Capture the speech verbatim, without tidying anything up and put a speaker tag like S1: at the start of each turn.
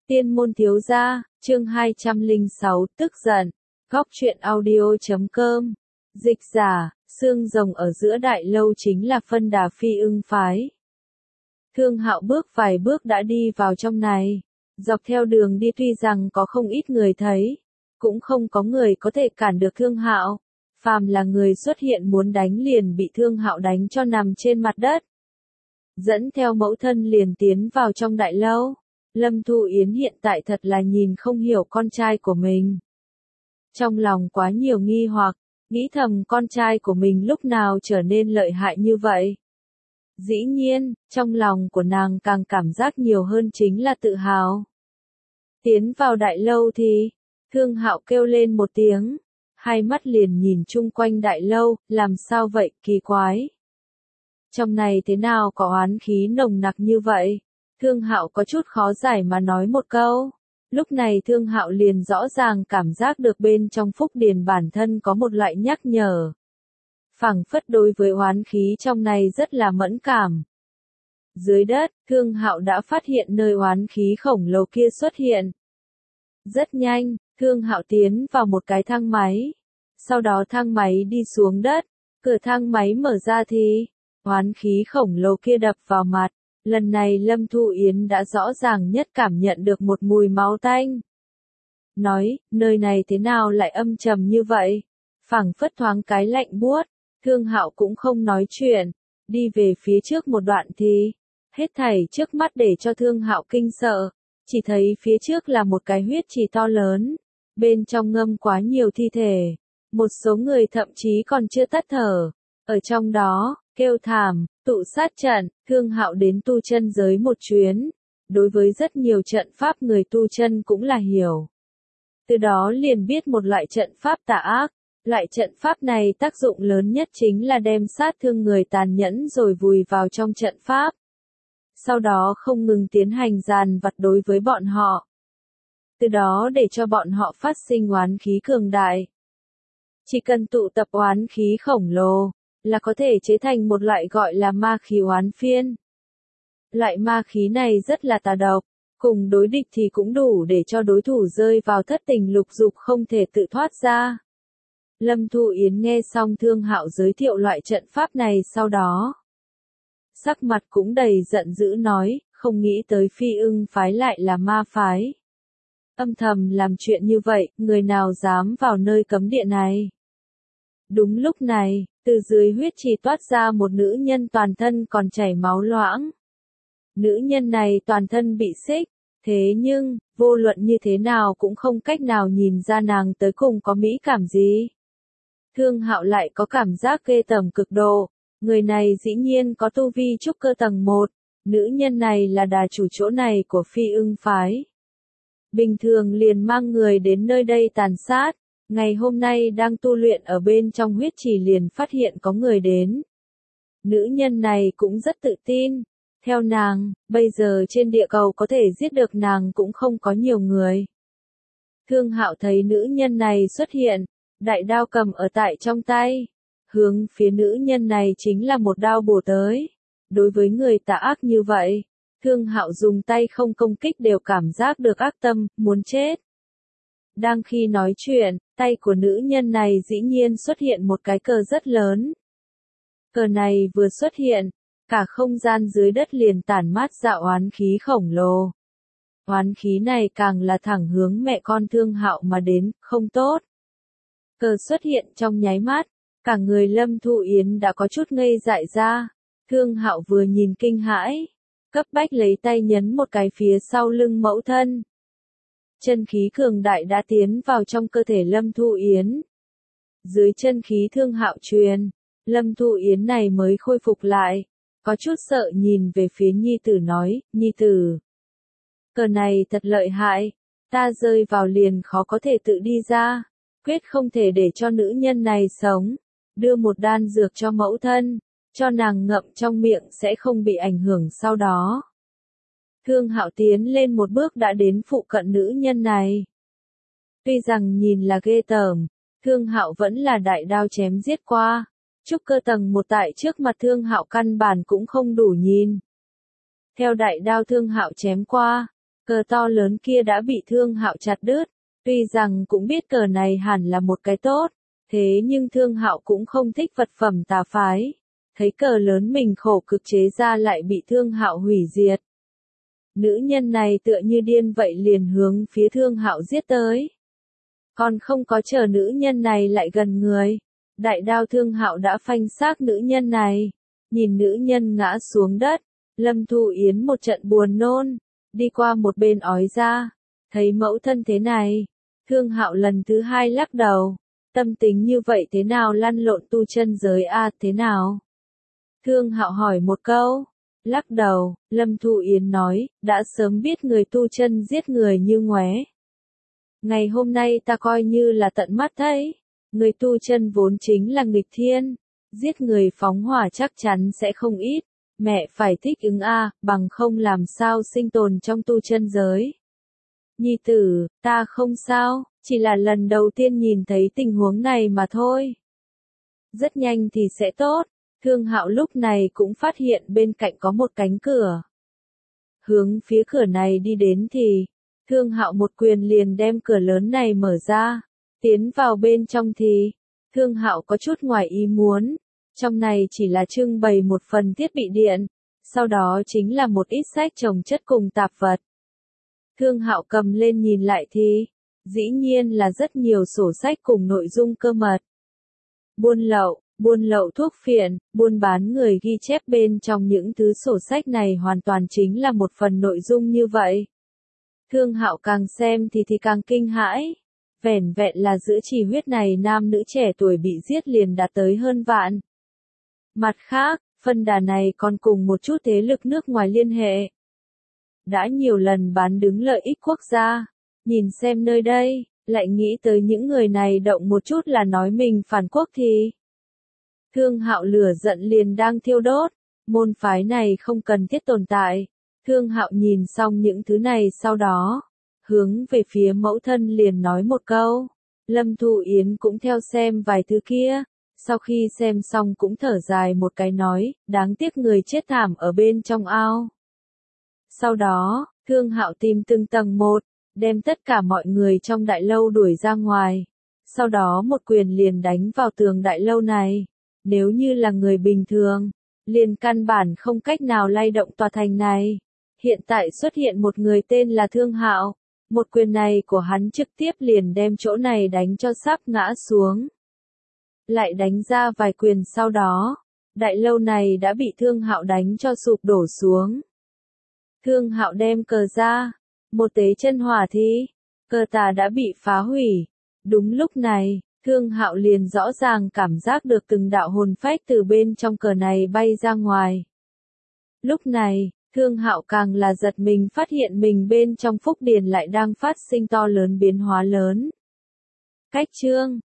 S1: Tiên môn thiếu gia, chương hai trăm lẻ sáu, tức giận. Góc truyện audio chấm com. Dịch giả, xương rồng ở giữa đại lâu chính là phân đà Phi Ưng phái. Thương Hạo bước vài bước đã đi vào trong này. Dọc theo đường đi tuy rằng có không ít người thấy, cũng không có người có thể cản được Thương Hạo. Phàm là người xuất hiện muốn đánh liền bị Thương Hạo đánh cho nằm trên mặt đất. Dẫn theo mẫu thân liền tiến vào trong đại lâu. Lâm Thu Yến hiện tại thật là nhìn không hiểu con trai của mình. Trong lòng quá nhiều nghi hoặc, nghĩ thầm con trai của mình lúc nào trở nên lợi hại như vậy. Dĩ nhiên, trong lòng của nàng càng cảm giác nhiều hơn chính là tự hào. Tiến vào đại lâu thì, Thương Hạo kêu lên một tiếng, hai mắt liền nhìn chung quanh đại lâu, làm sao vậy, kỳ quái. Trong này thế nào có oán khí nồng nặc như vậy? Thương Hạo có chút khó giải mà nói một câu. Lúc này Thương Hạo liền rõ ràng cảm giác được bên trong phúc điền bản thân có một loại nhắc nhở. Phảng phất đối với oán khí trong này rất là mẫn cảm. Dưới đất, Thương Hạo đã phát hiện nơi oán khí khổng lồ kia xuất hiện. Rất nhanh, Thương Hạo tiến vào một cái thang máy. Sau đó thang máy đi xuống đất, cửa thang máy mở ra thì, oán khí khổng lồ kia đập vào mặt. Lần này Lâm Thu Yến đã rõ ràng nhất cảm nhận được một mùi máu tanh. Nói, nơi này thế nào lại âm trầm như vậy? Phảng phất thoáng cái lạnh buốt, Thương Hạo cũng không nói chuyện, đi về phía trước một đoạn thì, hết thảy trước mắt để cho Thương Hạo kinh sợ, chỉ thấy phía trước là một cái huyết trì to lớn, bên trong ngâm quá nhiều thi thể, một số người thậm chí còn chưa tắt thở, ở trong đó, kêu thảm, tụ sát trận, Thương Hạo đến tu chân giới một chuyến, đối với rất nhiều trận pháp người tu chân cũng là hiểu. Từ đó liền biết một loại trận pháp tà ác, loại trận pháp này tác dụng lớn nhất chính là đem sát thương người tàn nhẫn rồi vùi vào trong trận pháp. Sau đó không ngừng tiến hành dàn vặt đối với bọn họ. Từ đó để cho bọn họ phát sinh oán khí cường đại. Chỉ cần tụ tập oán khí khổng lồ, là có thể chế thành một loại gọi là ma khí oán phiên. Loại ma khí này rất là tà độc, cùng đối địch thì cũng đủ để cho đối thủ rơi vào thất tình lục dục không thể tự thoát ra. Lâm Thu Yến nghe xong Thương Hạo giới thiệu loại trận pháp này sau đó. Sắc mặt cũng đầy giận dữ nói, không nghĩ tới Phi Ưng phái lại là ma phái. Âm thầm làm chuyện như vậy, người nào dám vào nơi cấm địa này. Đúng lúc này, từ dưới huyết trì toát ra một nữ nhân toàn thân còn chảy máu loãng. Nữ nhân này toàn thân bị xích, thế nhưng, vô luận như thế nào cũng không cách nào nhìn ra nàng tới cùng có mỹ cảm gì. Thương Hạo lại có cảm giác ghê tởm cực độ, người này dĩ nhiên có tu vi trúc cơ tầng một, nữ nhân này là đà chủ chỗ này của Phi Ưng phái. Bình thường liền mang người đến nơi đây tàn sát. Ngày hôm nay đang tu luyện ở bên trong huyết trì liền phát hiện có người đến. Nữ nhân này cũng rất tự tin. Theo nàng, bây giờ trên địa cầu có thể giết được nàng cũng không có nhiều người. Thương Hạo thấy nữ nhân này xuất hiện, đại đao cầm ở tại trong tay. Hướng phía nữ nhân này chính là một đao bổ tới. Đối với người tà ác như vậy, Thương Hạo dùng tay không công kích đều cảm giác được ác tâm, muốn chết. Đang khi nói chuyện, tay của nữ nhân này dĩ nhiên xuất hiện một cái cờ rất lớn. Cờ này vừa xuất hiện, cả không gian dưới đất liền tản mát ra oán khí khổng lồ. Oán khí này càng là thẳng hướng mẹ con Thương Hạo mà đến, không tốt. Cờ xuất hiện trong nháy mắt, cả người Lâm Thu Yến đã có chút ngây dại ra. Thương Hạo vừa nhìn kinh hãi, cấp bách lấy tay nhấn một cái phía sau lưng mẫu thân. Chân khí cường đại đã tiến vào trong cơ thể Lâm Thu Yến. Dưới chân khí Thương Hạo truyền, Lâm Thu Yến này mới khôi phục lại, có chút sợ nhìn về phía nhi tử nói, nhi tử. Cờ này thật lợi hại, ta rơi vào liền khó có thể tự đi ra, quyết không thể để cho nữ nhân này sống, đưa một đan dược cho mẫu thân, cho nàng ngậm trong miệng sẽ không bị ảnh hưởng sau đó. Thương Hạo tiến lên một bước đã đến phụ cận nữ nhân này. Tuy rằng nhìn là ghê tởm, Thương Hạo vẫn là đại đao chém giết qua. Trúc cơ tầng một tại trước mặt Thương Hạo căn bản cũng không đủ nhìn. Theo đại đao Thương Hạo chém qua, Cờ to lớn kia đã bị Thương Hạo chặt đứt, tuy rằng cũng biết cờ này hẳn là một cái tốt, thế nhưng Thương Hạo cũng không thích vật phẩm tà phái, thấy cờ lớn mình khổ cực chế ra lại bị Thương Hạo hủy diệt. Nữ nhân này tựa như điên vậy liền hướng phía Thương Hạo giết tới. Còn không có chờ nữ nhân này lại gần người, đại đao Thương Hạo đã phanh xác nữ nhân này. Nhìn nữ nhân ngã xuống đất, Lâm Thu Yến một trận buồn nôn, đi qua một bên ói ra, thấy mẫu thân thế này, Thương Hạo lần thứ hai lắc đầu, tâm tính như vậy thế nào lăn lộn tu chân giới a thế nào? Thương Hạo hỏi một câu, lắc đầu, Lâm Thu Yến nói, đã sớm biết người tu chân giết người như ngoé. Ngày hôm nay ta coi như là tận mắt thấy, người tu chân vốn chính là nghịch thiên, giết người phóng hỏa chắc chắn sẽ không ít, mẹ phải thích ứng a, bằng không làm sao sinh tồn trong tu chân giới. Nhi tử, ta không sao, chỉ là lần đầu tiên nhìn thấy tình huống này mà thôi. Rất nhanh thì sẽ tốt, Thương Hạo lúc này cũng phát hiện bên cạnh có một cánh cửa. Hướng phía cửa này đi đến thì, Thương Hạo một quyền liền đem cửa lớn này mở ra, tiến vào bên trong thì, Thương Hạo có chút ngoài ý muốn, trong này chỉ là trưng bày một phần thiết bị điện, sau đó chính là một ít sách chồng chất cùng tạp vật. Thương Hạo cầm lên nhìn lại thì, dĩ nhiên là rất nhiều sổ sách cùng nội dung cơ mật. Buôn lậu, buôn lậu thuốc phiện, buôn bán người ghi chép bên trong những thứ sổ sách này hoàn toàn chính là một phần nội dung như vậy. Thương Hạo càng xem thì thì càng kinh hãi. Vẻn vẹn là giữa chỉ huyết này nam nữ trẻ tuổi bị giết liền đạt tới hơn vạn. Mặt khác, phân đà này còn cùng một chút thế lực nước ngoài liên hệ. Đã nhiều lần bán đứng lợi ích quốc gia, nhìn xem nơi đây, lại nghĩ tới những người này động một chút là nói mình phản quốc thì. Thương Hạo lửa giận liền đang thiêu đốt, môn phái này không cần thiết tồn tại. Thương Hạo nhìn xong những thứ này sau đó, hướng về phía mẫu thân liền nói một câu. Lâm Thu Yến cũng theo xem vài thứ kia, sau khi xem xong cũng thở dài một cái nói, đáng tiếc người chết thảm ở bên trong ao. Sau đó, Thương Hạo tìm từng tầng một, đem tất cả mọi người trong đại lâu đuổi ra ngoài. Sau đó một quyền liền đánh vào tường đại lâu này. Nếu như là người bình thường, liền căn bản không cách nào lay động tòa thành này. Hiện tại xuất hiện một người tên là Thương Hạo. Một quyền này của hắn trực tiếp liền đem chỗ này đánh cho sắp ngã xuống. Lại đánh ra vài quyền sau đó, đại lâu này đã bị Thương Hạo đánh cho sụp đổ xuống. Thương Hạo đem cờ ra, một tế chân hỏa thì, cờ tà đã bị phá hủy. Đúng lúc này, Thương Hạo liền rõ ràng cảm giác được từng đạo hồn phách từ bên trong cờ này bay ra ngoài. Lúc này, Thương Hạo càng là giật mình phát hiện mình bên trong phúc điền lại đang phát sinh to lớn biến hóa lớn. Cách chương